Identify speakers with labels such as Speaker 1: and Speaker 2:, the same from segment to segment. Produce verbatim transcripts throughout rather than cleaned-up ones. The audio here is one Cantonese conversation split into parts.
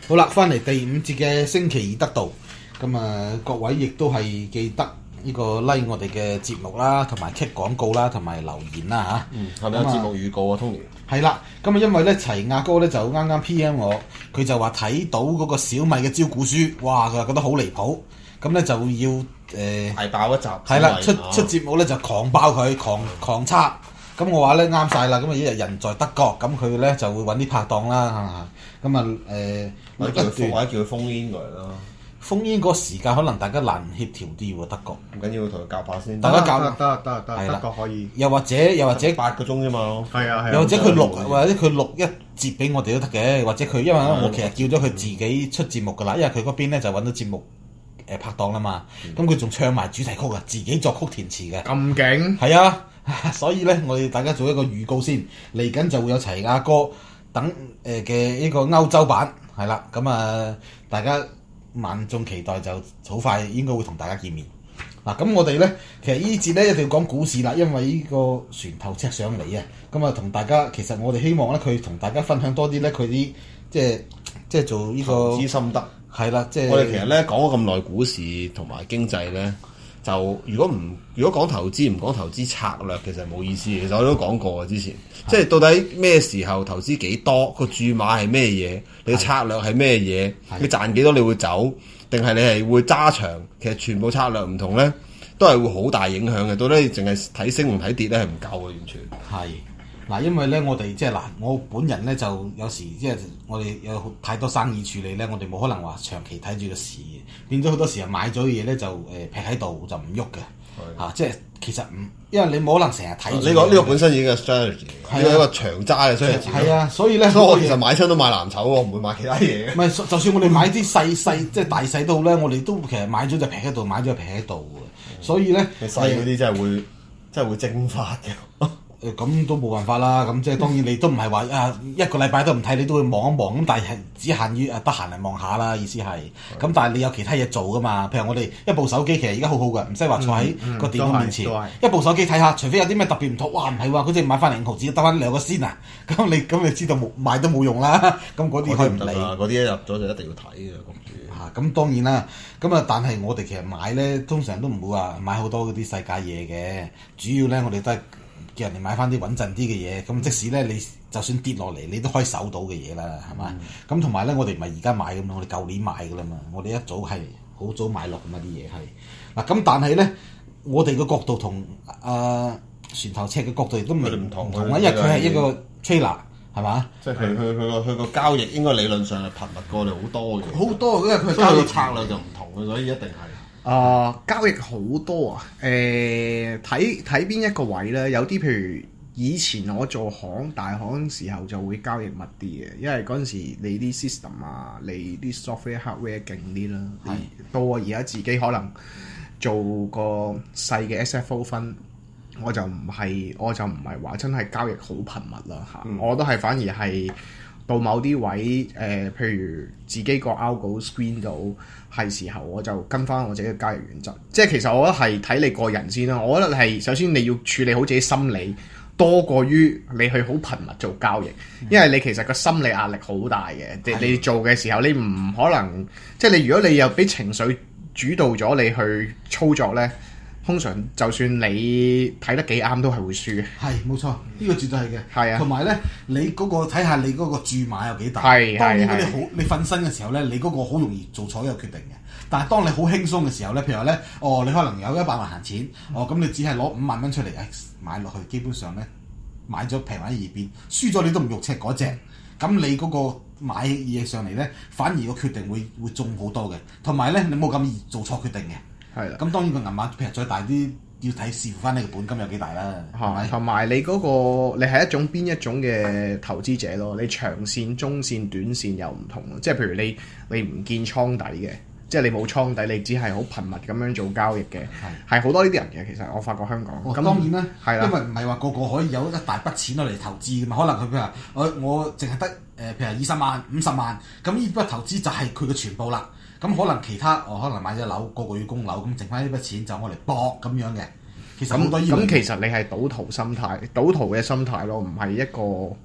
Speaker 1: 好啦，翻嚟第五節嘅星期二得道，咁啊各位亦都係記得呢個 like 我哋嘅節目啦，同埋 kick 廣告啦，同埋留言啦嚇。
Speaker 2: 嗯，係咪有節目預告啊，Tony？
Speaker 1: 係啦，咁啊因為咧齊亞哥咧就啱啱 P M 我，佢就話睇到嗰個小米嘅招股書，哇佢話覺得好離譜，咁咧就要誒、呃、
Speaker 2: 大爆一集。
Speaker 1: 係啦，出出節目咧就狂爆佢，狂狂叉。咁我話咧啱晒啦，咁啊一日人在德國，咁佢咧就會揾啲拍檔啦，咁啊誒，
Speaker 2: 或者叫佢或者叫佢封煙過嚟啦。
Speaker 1: 封煙嗰個時間可能大家難協調啲喎，德國。
Speaker 2: 唔緊要，同佢夾下先。
Speaker 1: 大家夾
Speaker 3: 得得得得，
Speaker 1: 係啦
Speaker 3: 德國可以。
Speaker 1: 又或者又或者
Speaker 2: 八個鐘啫嘛。
Speaker 3: 係啊係啊。
Speaker 1: 又或者佢錄或者佢錄一節俾我哋都得嘅，或者佢因為我其實叫咗佢自己出節目㗎啦，因為佢嗰邊咧就揾到節目誒拍檔啦嘛，咁佢仲唱埋主題曲啊，自己作曲填詞嘅。
Speaker 3: 咁勁？
Speaker 1: 係啊。所以咧，我哋大家做一個預告先，嚟緊就會有齊亞哥等誒嘅呢個歐洲版，係啦，咁啊大家萬眾期待，就好快應該會同大家見面。嗱、啊，咁我哋咧其實呢節咧一定要講股市啦，因為呢個船頭尺上嚟啊，咁啊同大家其實我哋希望咧佢同大家分享多啲咧佢啲即係即係做呢、呢個
Speaker 2: 投資心得。
Speaker 1: 係啦，即係
Speaker 2: 我哋其實咧講咗咁耐股市同埋經濟咧。就如果唔如果講投資唔講投資策略，其實冇意思。其實我都講過之前，即係到底咩時候投資幾多，個注碼係咩嘢，你嘅策略係咩嘢，你賺幾多你會走，定係你係會揸長？其實全部策略唔同咧，都係會好大影響嘅。到底你淨係睇升同睇跌咧係唔夠嘅，完全。
Speaker 1: 係。嗱，因為咧，我哋即係嗱，我本人咧就有時即係我哋有太多生意處理咧，我哋冇可能話長期睇住個市嘅，變咗好多時候買咗嘢咧就誒劈喺度就唔喐嘅，嚇、啊，即係其實唔，因為你冇可能成日睇住。
Speaker 2: 呢個呢個本身已經係 strategy，係一個長揸嘅 strategy。
Speaker 1: 係啊，所以咧，
Speaker 2: 所以我其實買親都買藍籌喎，唔會買其他嘢嘅。
Speaker 1: 唔係，就算我哋買啲細細即係大細都好咧，我哋都其實買咗就劈喺度，買咗就劈喺度嘅，嗯、所以咧，
Speaker 2: 細嗰啲真係會真係會蒸發嘅。
Speaker 1: 誒咁都冇辦法啦，咁即係當然你都唔係話啊一個禮拜都唔睇，你都會望一望咁，但係只限於誒得閒嚟望下啦，意思係。咁、嗯、但係你有其他嘢做噶嘛？譬如我哋一部手機其實而家好好嘅，唔使話坐喺個電腦面前，嗯嗯、一部手機睇下，除非有啲咩特別唔妥，哇唔係喎，嗰隻買翻嚟五毫紙得翻兩個先啊！咁你咁你知道冇買都冇用啦，咁嗰啲可以唔理。
Speaker 2: 嗰啲一入咗就一定要睇嘅咁。
Speaker 1: 嚇咁、啊、當然啦，咁啊但係我哋其實買咧，通常都唔會話買好多嗰啲世界嘢嘅，主要咧我哋都係。叫人哋買翻啲穩陣啲嘅嘢，咁即使咧你就算跌落嚟，你都可以守到嘅嘢啦，係嘛？咁同埋咧，我哋唔係而家買咁嘛，我哋舊年買噶啦嘛，我哋一早係好早買落咁嘛啲嘢係。嗱咁、啊、但係咧，我哋嘅角度同啊船頭尺嘅角度亦都唔唔同啊，因為佢係一個 trader 係嘛？
Speaker 2: 即係佢佢佢個佢個交易應該理論上係頻密過我哋好多嘅。
Speaker 1: 好多，因為佢
Speaker 2: 交易策略就唔同嘅，所以一定係。
Speaker 3: 啊、呃，交易好多啊！誒睇睇邊一個位咧？有啲譬如以前我做行大行時候就會交易密啲嘅，因為嗰陣時你啲 system 啊，你啲 software hardware 勁啲啦。係到我而家自己可能做個細嘅 S F O 分，我就唔係我就唔係話真係交易好頻密啦嚇，嗯、我都係反而係。到某啲位誒、呃，譬如自己個 algo screen 到係時候，我就跟翻我自己嘅交易原則。即係其實我覺得係睇你個人先啦。我覺得係首先你要處理好自己心理，多過於你去好頻密做交易，因為你其實個心理壓力好大嘅。你、嗯、你做嘅時候，你唔可能即係你如果你又俾情緒主導咗你去操作咧。通常就算你睇得幾啱，都係會輸嘅。係冇錯，呢、呢個絕對係嘅。係啊，同埋咧，你嗰個睇下你嗰個注碼有幾大。係係係。當然你好，你瞓身嘅時候咧，你嗰個好容易做錯一個決定嘅。但係當你好輕鬆嘅時候咧，譬如話咧，哦，你可能有一百萬閒錢，哦，咁你只係攞五萬蚊出嚟，誒買落去，基本上咧買咗平喺二邊，輸咗你都唔肉赤嗰隻。咁你嗰個買嘢上嚟咧，反而個決定會會中好多嘅。同埋咧，你冇咁易做錯決定嘅。係啦，咁當然個銀碼譬如再大啲，要睇視乎翻你個本金有幾大啦。係，同埋你嗰、那個你係一種邊一種嘅投資者咯？你長線、中線、短線又唔同咯。即係譬如你你唔見倉底嘅，即係你冇倉底，你只係好頻密咁樣做交易嘅，係好多呢啲人嘅。其實我發覺香港咁、哦、當然啦，係啦，因為唔係話個個可以有一大筆錢攞嚟投資嘅嘛。可能佢譬如話我我淨係得誒譬如二十萬、五十萬，咁呢筆投資就係佢嘅全部啦。咁可能其他我、哦、可能買咗樓，個個要供樓，咁剩翻呢筆錢就我嚟搏咁樣嘅。其實好多咁咁其實你係賭徒心態，賭徒嘅心態咯，唔係一個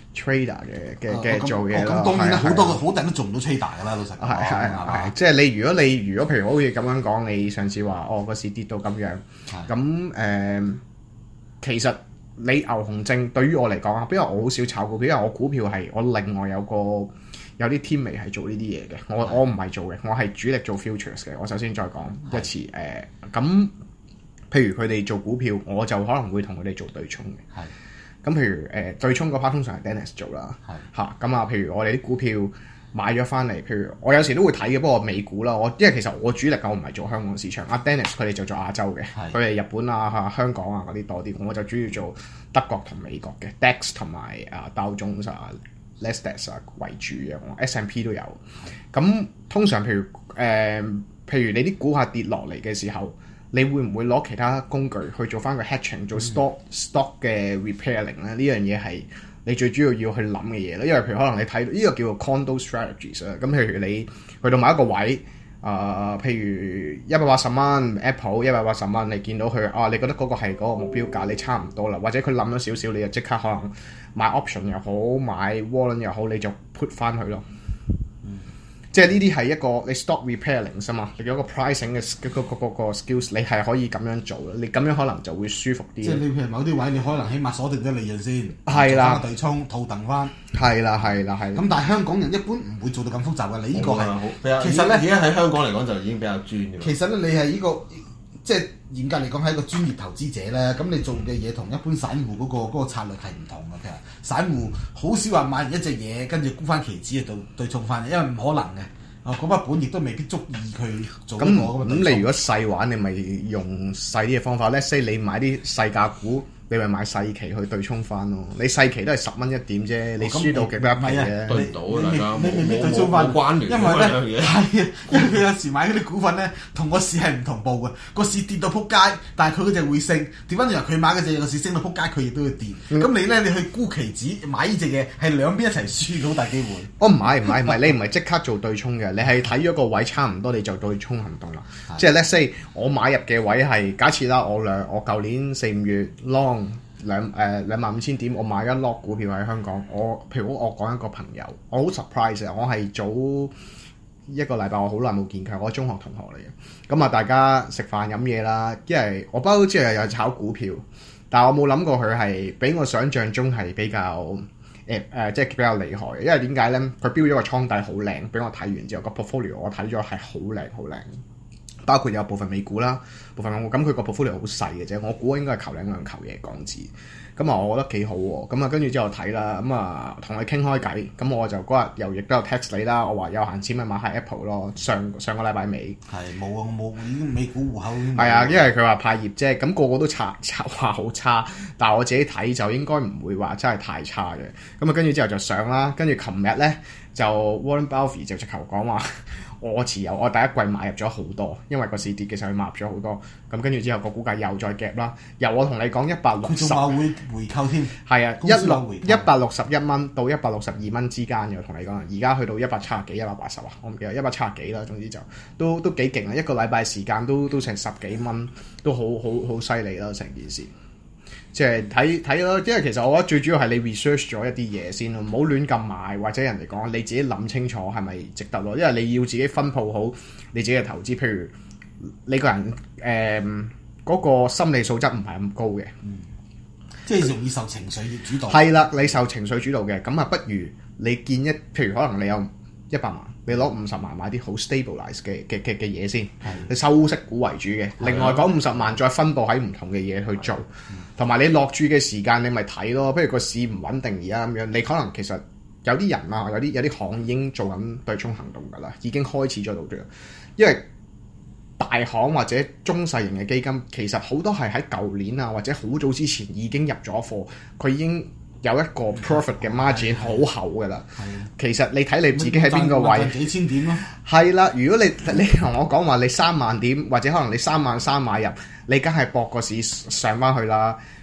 Speaker 3: trader 嘅嘅
Speaker 1: 哦
Speaker 3: 嘅做嘢咯。
Speaker 1: 咁當然啦，
Speaker 3: 係
Speaker 1: 好多
Speaker 3: 係
Speaker 1: 好多人都做唔到 trader 㗎啦，老實講。
Speaker 3: 係係
Speaker 1: 係嘛
Speaker 3: 係，即係你如果你如果譬如好似咁樣講，你上次話哦個市跌到咁樣，咁誒、呃、其實你牛熊證對於我嚟講啊，因為我好少炒股票，因為我股票係我另外有個有啲 teammate 係做呢啲嘢嘅，我我唔係做嘅，我係主力做 futures 嘅。我首先再講一次誒，咁、呃、譬如佢哋做股票，我就可能會同佢哋做對沖嘅。
Speaker 1: 係。
Speaker 3: 咁譬如誒、呃、對沖嗰 part 通常係 Dennis 做啦，嚇咁啊。譬如我哋啲股票買咗翻嚟，譬如我有時都會睇嘅，不過美股啦，我因為其實我主力我唔係做香港市場，阿 Dennis 佢哋就做亞洲嘅，佢哋日本啊、嚇香港啊嗰啲多啲，我就主要做德國同美國嘅 D A X 同埋啊道瓊斯啊、Nasdaq 啊為主嘅，我 S and P 都有。咁通常譬如誒、呃、譬如你啲股價跌落嚟嘅時候，你會唔會攞其他工具去做翻個 hedging 做 stock、嗯、stock 嘅 repairing 咧？呢樣嘢係你最主要要去諗嘅嘢啦。因為譬如可能你睇到呢個叫做 condo strategies 啊。咁譬如你去到某一個位啊、呃，譬如一百八十蚊 Apple 一百八十蚊，你見到佢啊，你覺得嗰個係嗰個目標價，你差唔多啦。或者佢冧咗少少，你就即刻可能買 option 又好，買 warrant 又好，你就 put 翻佢咯。即係呢啲係一個你 stock repairing 啊嘛，你有一個 pricing 嘅嗰個嗰個 skills， 你係可以咁樣做咯。你咁樣可能就會舒服啲。
Speaker 1: 即係你譬如某啲位，你可能起碼鎖定咗利潤先，
Speaker 3: 係啦，
Speaker 1: 對沖套戥翻。
Speaker 3: 係啦係啦係。
Speaker 1: 咁但係香港人一般唔會做到咁複雜嘅，你呢個係
Speaker 2: 其實咧，而家喺香港嚟講就已經比較專嘅。
Speaker 1: 其實咧，你係呢個即係嚴格嚟講係一個專業投資者咧，咁你做嘅嘢同一般散戶嗰個嗰個策略係唔同嘅。其實散戶好少話買完一隻嘢跟住沽翻期指嚟到對沖翻，因為唔可能嘅。啊，嗰筆本亦都未必足以去做呢個咁嘅。
Speaker 3: 咁你如果細玩，你咪用細啲嘅方法咧。即係你買啲細價股，你咪買細期去對沖翻咯。你細期都係十蚊一點啫，你輸到極多一皮嘅。
Speaker 2: 對唔到大家，
Speaker 1: 你未必對沖翻，
Speaker 2: 關聯。
Speaker 1: 因為咧係啊，因為佢有時買嗰啲股份咧，同個市係唔同步嘅。個市跌到撲街，但係佢嗰隻會升。調翻轉頭，佢買嗰隻個市升到撲街，佢亦都會跌。咁、嗯、你咧，你去沽期指買呢隻嘢，係兩邊一齊輸嘅好大機會。
Speaker 3: 哦，唔係唔係唔係，你唔係即刻做對沖嘅，你係睇咗個位差唔多，你就對沖行動啦。即係 let's say 我買入嘅位係假設啦，我兩我舊年四五月 long。兩誒兩萬五千點，我買一 lot 股票喺香港。我譬如我講一個朋友，我好 surprise 啊！我係早一個禮拜，我好耐冇見佢，我中學同學嚟嘅。咁啊，大家食飯飲嘢啦，因為我不嬲都知係有炒股票，但係我冇諗過佢係比我想象中係比較誒誒、呃呃，即係比較厲害嘅。因為點解咧？佢標咗個倉底好靚，俾我睇完之後，個 portfolio 我睇咗係好靚好靚。包括有部分美股啦，部分港股，咁佢個 portfolio 好細嘅啫，我估應該係求零兩球嘢港紙，咁啊我覺得幾好喎，咁啊跟住之後睇啦，咁啊同佢傾開偈，咁我就嗰日又亦都有 text 你啦，我話有閒錢咪買下 Apple 咯，上上個禮拜尾
Speaker 1: 係冇啊，我冇已經美股戶口
Speaker 3: 係啊，因為佢話派業啫，咁、那個個都差差話好差，但係我自己睇就應該唔會話真係太差嘅，咁啊跟住之後就上啦，跟住琴日咧就 Warren Buffett 就直頭講話。我持有，我第一季買入咗好多，因為個市跌嘅時候買入咗好多，咁跟住之後個股價又再夾啦。由我同你講一百六十，
Speaker 1: 佢仲話會回購添。
Speaker 3: 係啊，一六一百六十一蚊到一百六十二蚊之間嘅，同你講，而家去到一百七十幾、一百八十啊，我唔記得一百七十幾啦。總之就都都幾勁啊！一個禮拜時間都都成十幾蚊，都好好好犀利啦！成件事。即係睇睇咯，因為其實我覺得最主要係你 research 咗一啲嘢先咯，唔好亂咁買，或者人哋講你自己諗清楚係咪值得咯。因為你要自己分佈好你自己嘅投資，譬如你個人誒嗰、呃嗰個心理素質唔係咁高嘅，
Speaker 1: 嗯，即係容易受情緒主導。
Speaker 3: 係啦，你受情緒主導嘅，咁啊不如你見一，譬如可能你有一百萬，你攞五十萬買啲好 stabilize 嘅嘅嘅嘅嘢先，你收息股為主嘅，另外嗰五十萬再分佈喺唔同嘅嘢去做。同埋你落注嘅時間，你咪睇咯。譬如個市唔穩定而家咁樣，你可能其實有啲人啊，有啲有啲行已經做緊對沖行動㗎啦，已經開始咗到咗。因為大行或者中細型嘅基金，其實好多係喺舊年啊或者好早之前已經入咗貨，佢已經有一個 profit 嘅 margin 好厚㗎啦。其實你睇你自己喺邊個位，
Speaker 1: 幾千點咯。
Speaker 3: 係啦，如果你你同我講話你三萬點，或者可能你三萬三買入，你梗係搏個市上翻去啦。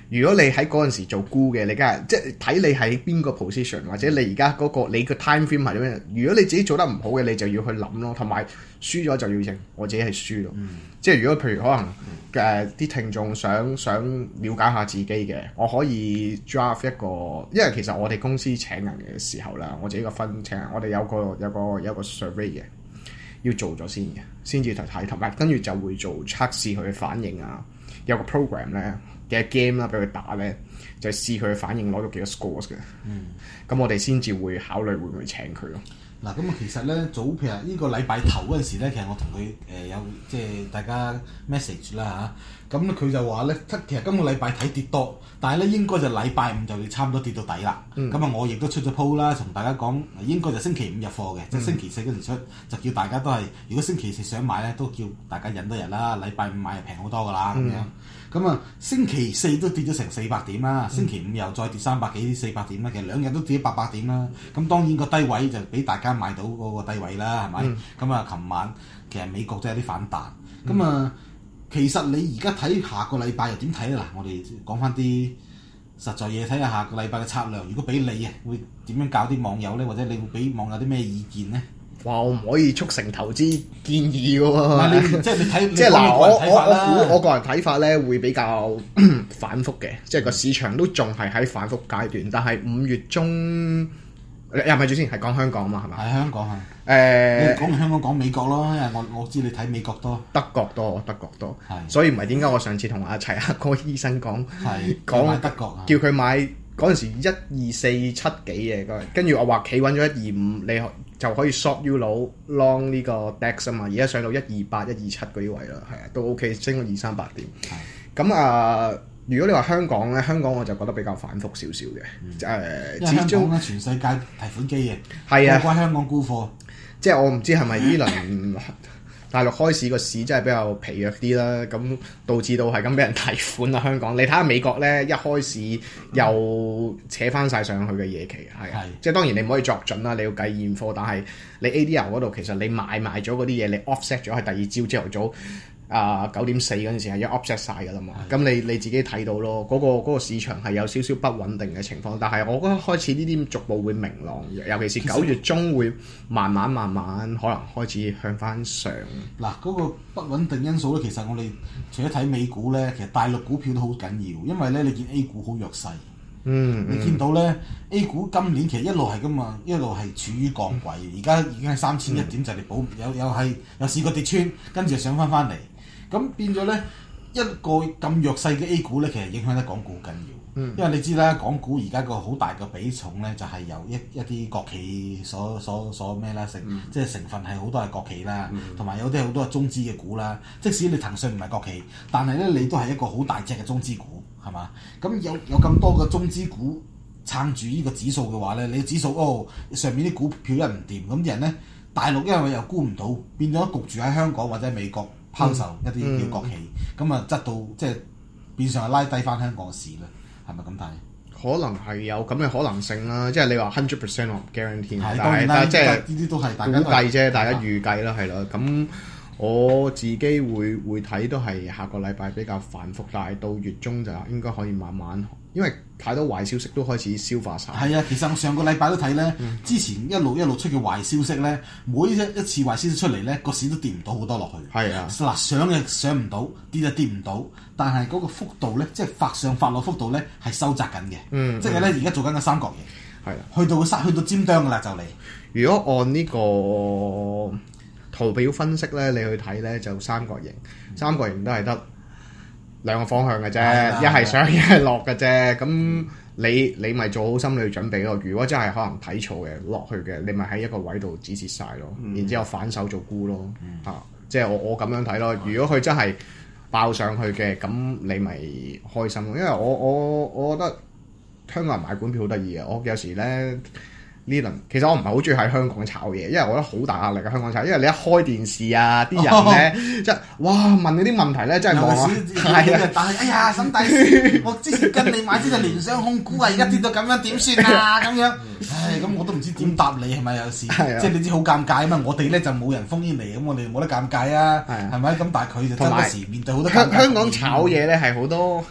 Speaker 3: 如果你喺嗰陣時做沽嘅，你梗係即係睇你喺邊個 position，或者你而家嗰個你個 time frame 係點樣？如果你自己做得唔好嘅，你就要去諗咯。同埋輸咗就要認，我自己係輸咯。嗯、即係如果譬如可能誒啲、呃、聽眾想想了解下自己嘅，我可以 draft 一個，因為其實我哋公司請人嘅時候啦，我自己個分請人，我哋有個有個有個 survey 嘅，要做咗先嘅，先至去睇，同埋跟住就會做測試佢嘅反應啊，有個 program 咧。嘅 game 啦，俾佢打咧，就係、試佢嘅反應攞到幾多 scores 嘅。嗯，咁我哋先至會考慮會唔會請佢咯。
Speaker 1: 嗱，咁啊，其實咧早譬如呢個禮拜頭嗰陣時咧，其實我同佢誒有即係大家 message 啦嚇，咁咧佢就話咧，其實今個禮拜睇跌多，但係咧應該就禮拜五就要差唔多跌到底啦。咁啊、嗯，我亦都出咗 post 啦，同大家講應該就星期五入貨嘅，即係、嗯、星期四嗰時出，就叫大家都係如果星期四想買咧，都叫大家忍多日啦。禮拜五買就平好多噶啦咁樣。咁啊，星期四都跌咗成四百點啦，星期五又再跌三百幾四百點啦，其實兩日都跌咗八百點啦。咁當然個低位就俾大家買到嗰個低位啦，係咪？咁啊、嗯，琴晚其實美國都有啲反彈。咁啊、嗯，其實你而家睇下個禮拜又點睇咧？嗱，我哋講翻啲實在嘢，睇下下個禮拜嘅策略。如果俾你啊，會點樣教啲網友咧？或者你會俾網友啲咩意見咧？
Speaker 3: 哇！我唔可以促成投資建議嘅喎。
Speaker 1: 你即係你睇，
Speaker 3: 即係嗱，我我我估我個人睇法咧會比較反覆嘅，即係個市場都仲係喺反覆階段。但係五月中，又唔係住先，係講香港嘛，係咪？
Speaker 1: 係香港係。誒、
Speaker 3: 呃，
Speaker 1: 你講完香港講美國咯，因為我我知你睇美國多，
Speaker 3: 德國多，德國多。係
Speaker 1: 是。
Speaker 3: 所以唔係點解我上次同阿齊阿哥醫生講，講
Speaker 1: 買德國，
Speaker 3: 叫佢買嗰陣時一二四七幾嘅，跟住我話企穩咗一二五，你就可以 short U 佬 long 呢個 D A X 啊嘛，而家上到一二八、一二七嗰啲位啦，係啊，都 OK，升咗二三百點。咁啊是、呃，如果你話香港咧，香港我就覺得比較反覆少少嘅，誒、嗯，呃、
Speaker 1: 因為香港咧全世界提款機嘅，
Speaker 3: 係啊，
Speaker 1: 關香港沽貨，
Speaker 3: 即係我唔知係咪呢輪大陸開市個市真係比較疲弱啲啦，咁導致到係咁俾人提款啦。香港你睇下美國咧，一開市又扯翻晒上去嘅夜期，係啊，是即係當然你唔可以作準啦，你要計現貨，但係你 A D R 嗰度其實你買賣咗嗰啲嘢，你 offset 咗係第二朝朝頭早。啊九點四嗰陣時係一 offset 晒㗎啦嘛，咁的你你自己睇到咯，嗰、嗰個嗰個市場係有少少不穩定嘅情況，但係我覺得開始呢啲逐步會明朗，尤其是九月中會慢慢慢慢可能開始向翻上。
Speaker 1: 嗱，嗰個不穩定因素咧，其實我哋除咗睇美股咧，其實大陸股票都好緊要，因為咧你見 A 股好弱勢，嗯，你見到咧 A 股今年其實一路係咁啊，一路係處於降軌，而家已經係三千一點就嚟保，有有係有試過跌穿，跟住上翻翻嚟。咁變咗咧，一個咁弱勢嘅 A 股咧，其實影響得港股緊要。嗯、因為你知啦，港股而家個好大嘅比重咧，就係、是、由一一啲國企所所所咩啦，成、嗯、即係成分係好多係國企啦，同埋、嗯、有啲好多係中資嘅股啦。即使你騰訊唔係國企，但係咧你都係一個好大隻嘅中資股，係嘛？咁有有咁多嘅中資股撐住呢個指數嘅話咧，你指數哦上面啲股票一唔掂，咁啲人咧大陸因為又沽唔到，變咗焗住喺香港或者美國。拋售一啲叫國企，咁啊、嗯，質到即係變相係拉低翻香港市啦，係咪咁睇？可
Speaker 3: 能係有咁嘅可能性啦，即係你話 hundred percent 我唔 guarantee，
Speaker 1: 係
Speaker 3: 但係即係
Speaker 1: 呢啲都係大家
Speaker 3: 估計啫，大家預計啦，係啦。咁我自己會會睇都係下個禮拜比較反覆，但係到月中就應該可以慢慢，因為太多壞消息都開始消化晒。
Speaker 1: 係啊，其實我上個禮拜都睇咧，嗯、之前一路一路出嘅壞消息咧，每一一次壞消息出嚟咧，個市都跌唔到好多落去。係啊，嗱上嘅上唔到，跌就跌唔到，但係嗰個幅度咧，即係發上發落幅度咧係收窄緊嘅。嗯，即係咧而家做緊個三角形，係啊，去到去到尖端㗎啦就嚟。如果按呢、呢個圖表分析咧，你去睇咧就三角形，三角形都係得兩個方向嘅啫，一係上一係落嘅啫。咁你你咪做好心理準備咯。如果真係可能睇錯嘅落去嘅，你咪喺一個位度止蝕晒咯，嗯、然之後反手做沽咯。嗯、啊，即係我我咁樣睇咯。如果佢真係爆上去嘅，咁你咪開心咯。因為我我我覺得香港人買股票好得意嘅，我有時咧。呢輪其實我唔係好中意喺香港炒嘢，因為我覺得好大壓力嘅香港炒，因為你一開電視啊，啲人咧即係哇問你啲問題咧，真係望啊，係啊，但係哎呀沈大師，我之前跟你買呢隻聯想控股啊，而家跌到咁樣點算啊咁樣，唉咁我都唔知點答你係咪有時，即係你知好尷尬啊嘛，我哋咧就冇人封煙嚟，咁我哋冇得尷尬啊，係咪？咁但係佢就真係時面對好多。香香港炒嘢咧係好多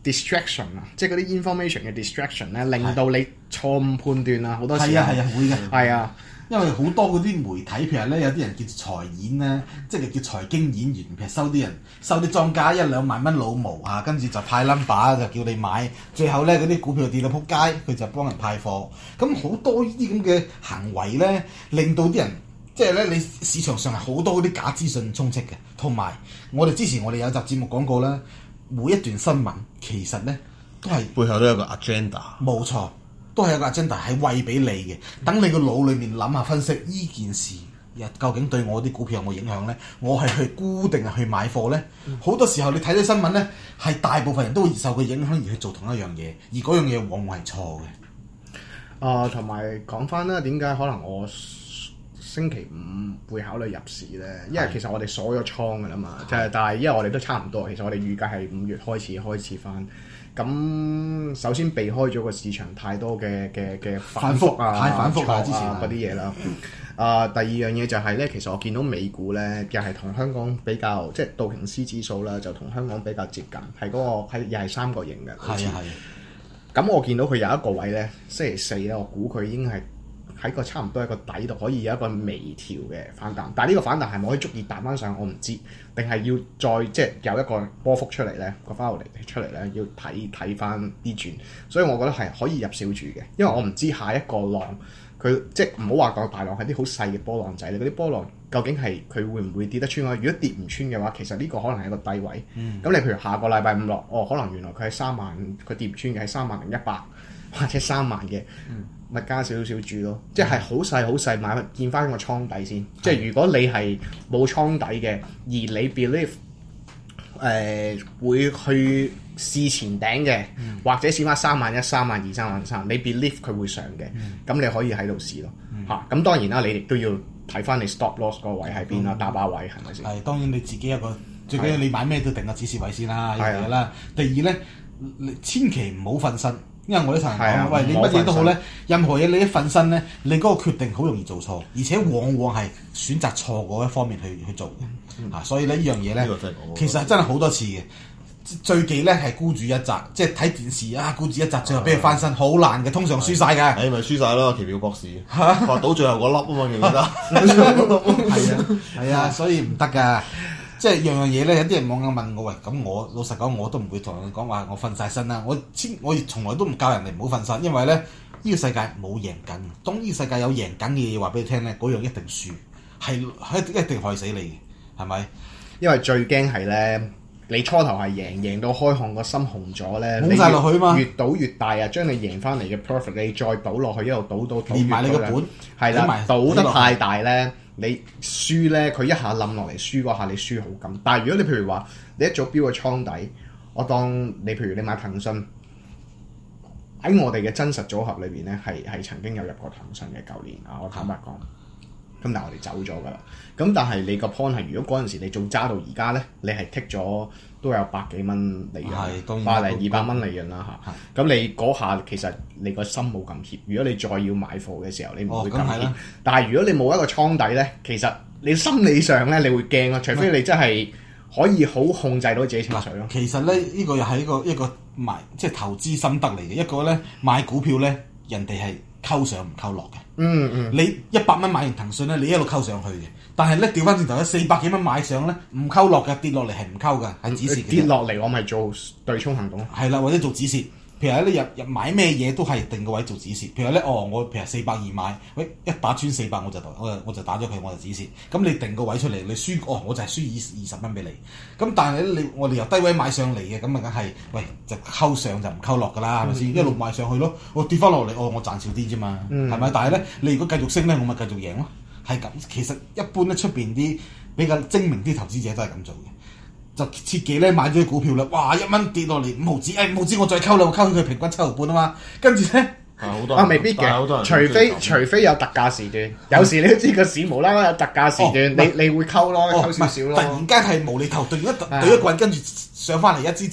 Speaker 3: distraction 啊，即係嗰啲 information 嘅 distraction 咧，令到你錯誤判斷啊，好多時
Speaker 1: 係啊係啊會嘅，
Speaker 3: 係啊。
Speaker 1: 因為好多嗰啲媒體，譬如咧有啲人叫財演咧，即係叫財經演員，譬如收啲人收啲莊家一兩萬蚊老毛啊，跟住就派 number 就叫你買，最後咧嗰啲股票跌到撲街，佢就幫人派貨。咁好多呢啲咁嘅行為咧，令到啲人即係咧你市場上係好多嗰啲假資訊充斥嘅，同埋我哋之前我哋有集節目講過啦，每一段新聞其實咧都係
Speaker 2: 背後都有個 agenda。
Speaker 1: 冇錯。都係有個 agenda 係餵俾你嘅，等你個腦裏面諗下分析呢件事，究竟對我啲股票有冇影響咧？我係去沽定係去買貨咧？好、嗯、多時候你睇到新聞咧，係大部分人都會受佢影響而去做同一樣嘢，而嗰樣嘢往往係錯嘅。
Speaker 3: 啊、呃，同埋講翻啦，點解可能我星期五會考慮入市咧？因為其實我哋鎖咗倉㗎啦嘛，就係但係因為我哋都差唔多，其實我哋預計係五月開始開始翻。咁首先避開咗個市場太多嘅嘅嘅反覆啊、
Speaker 1: 太反覆啊之前
Speaker 3: 嗰啲嘢啦。啊、呃，第二樣嘢就係咧，其實我見到美股咧，又係同香港比較，即係道瓊斯指數啦，就同香港比較接近，係嗰、嗰個係又係三角形嘅。
Speaker 1: 係啊係。
Speaker 3: 咁我見到佢有一個位咧，星期四咧，我估佢已經係喺個差唔多一個底度，可以有一個微調嘅反彈。但係呢個反彈係咪可以足以彈翻上，我唔知。定係要再即係有一個波幅出嚟咧，個翻落嚟出嚟咧，要睇睇翻啲轉，所以我覺得係可以入小注嘅，因為我唔知下一個浪佢即係唔好話個大浪係啲好細嘅波浪仔咧，嗰啲波浪究竟係佢會唔會跌得穿啊？如果跌唔穿嘅話，其實呢個可能係一個低位。咁、嗯、你譬如下個禮拜五落，哦，可能原來佢係三萬，佢跌唔穿嘅係三萬零一百或者三萬嘅，咪、嗯、加少少注咯，嗯、即係好細好細買見翻個倉底先。嗯、即係如果你係冇倉底嘅，而你 believe 誒、呃、會去試前頂嘅，嗯、或者試翻三萬一、三萬二、三萬三，你 believe 佢會上嘅，咁、嗯、你可以喺度試咯嚇。咁、嗯啊、當然啦，你亦都要睇翻你 stop loss 個位喺邊啦，打靶位係咪先？係
Speaker 1: 當然你自己一個最緊要你買咩都定個指示位先啦，呢樣嘢啦。第二咧，你千祈唔好瞓身。因為我啲同人講，啊、喂，你乜嘢都好咧，任何嘢你一瞓身咧，你嗰個決定好容易做錯，而且往往係選擇錯嗰一方面去去做嘅，嗯、啊，所以咧呢樣嘢咧，其實真係好多次嘅。最忌咧係孤注一擲，即係睇電視啊，孤注一擲，最後俾佢翻身，好難嘅，通常輸晒嘅。
Speaker 2: 誒，咪輸晒咯，奇妙博士，發到最後嗰粒啊嘛，記唔記得？
Speaker 1: 係啊，係啊，所以唔得㗎。即係樣樣嘢咧，有啲人網友問我，喂，咁我老實講，我都唔會同人講話我瞓晒身啦。我千我從來都唔教人哋唔好瞓身，因為咧呢、呢個世界冇贏緊。當呢個世界有贏緊嘅嘢話俾你聽咧，嗰樣一定輸，係一一定害死你嘅，係咪？
Speaker 3: 因為最驚係咧，你初頭係贏，贏到開巷個心紅咗咧，
Speaker 1: 冇晒落去嘛，
Speaker 3: 越賭越大啊！將你贏翻嚟嘅 profit，你再賭落去，一路賭到
Speaker 1: 連埋你個本，
Speaker 3: 係啦，賭得太大咧。你輸咧，佢一下冧落嚟，輸嗰下你輸好緊。但係如果你譬如話，你一早標個倉底，我當你譬如你買騰訊，喺我哋嘅真實組合裏邊咧，係係曾經有入過騰訊嘅舊年啊，我坦白講。咁但係我哋走咗㗎啦。咁但係你個 point 係，如果嗰陣時你仲揸到而家咧，你係剔咗都有百幾蚊利潤，百零二百蚊利潤啦嚇。咁你嗰下其實你個心冇咁怯。如果你再要買貨嘅時候，你唔會咁怯。哦、但係如果你冇一個倉底咧，其實你心理上咧，你會驚咯。除非你真係可以好控制到自己情緒咯。
Speaker 1: 其實咧，呢、呢個又係一個一個買即係投資心得嚟嘅。一個咧買股票咧，人哋係溝上唔溝落嘅。
Speaker 3: 嗯嗯，
Speaker 1: 你一百蚊買完騰訊咧，你一路溝上去嘅。但係咧調翻轉頭咧，四百幾蚊買上咧，唔溝落嘅，跌落嚟係唔溝嘅，係指示嘅。
Speaker 3: 跌落嚟我咪做對沖行動。
Speaker 1: 係啦，或者做指示。譬如咧，你入入買咩嘢都係定個位做指示。譬如咧，哦，我譬如四百二買，喂一打穿四百我就我就我就打咗佢，我就指示。咁你定個位出嚟，你輸哦，我就係輸二二十蚊俾你。咁但係咧，你我哋由低位買上嚟嘅，咁啊梗係，喂就溝上就唔溝落㗎啦，係咪先？一路買上去咯，我跌翻落嚟，哦我賺少啲啫嘛，係咪、嗯？但係咧，你如果繼續升咧，我咪繼續贏咯，係咁。其實一般咧出邊啲比較精明啲投資者都係咁做嘅。就切記咧買咗啲股票啦，哇一蚊跌落嚟五毫子，誒五毫子我再溝啦，我溝佢平均七毫半啊嘛，跟住咧
Speaker 3: 啊未必嘅，除非除非有特價時段，有時你都知個市無啦啦有特價時段，你你會溝咯，溝少少咯。
Speaker 1: 突然間係無厘頭，突然一突一棍跟住上翻嚟一支針，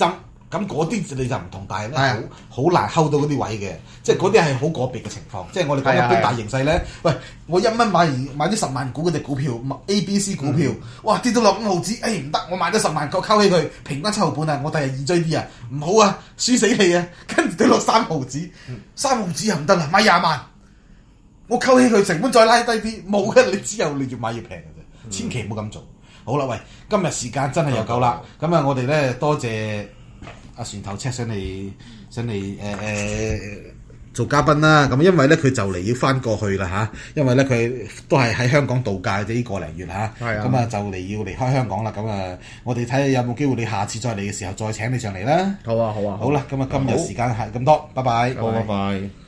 Speaker 1: 咁嗰啲你就唔同，但係咧
Speaker 3: 係啊
Speaker 1: 好好難睺到嗰啲位嘅，即係嗰啲係好個別嘅情況。即係我哋講一般大形勢咧，喂，我一蚊買完買啲十萬股嗰隻股票 A、B、C 股票，哇跌到落五毫子，誒唔得，我買咗十萬個溝起佢，平均七毫半啊，我第日易追啲啊，唔好啊，輸死你啊，跟住跌落三毫子，三毫子又唔得啦，買廿萬，我溝起佢成本再拉低啲，冇嘅，你之後你越買越平嘅啫，千祈唔好咁做。好啦，喂，今日時間真係又夠啦，咁啊，我哋咧多謝阿船頭赤上嚟上嚟誒誒做嘉賓啦。咁因為咧佢就嚟要翻過去啦嚇，因為咧佢都係喺香港度假嘅呢個零月嚇，咁啊就嚟要離開香港啦。咁啊，我哋睇下有冇機會你下次再嚟嘅時候再請你上嚟啦。
Speaker 3: 好啊，好啊，
Speaker 1: 好啦，咁啊今日時間係咁多，拜拜。
Speaker 2: 好，拜拜。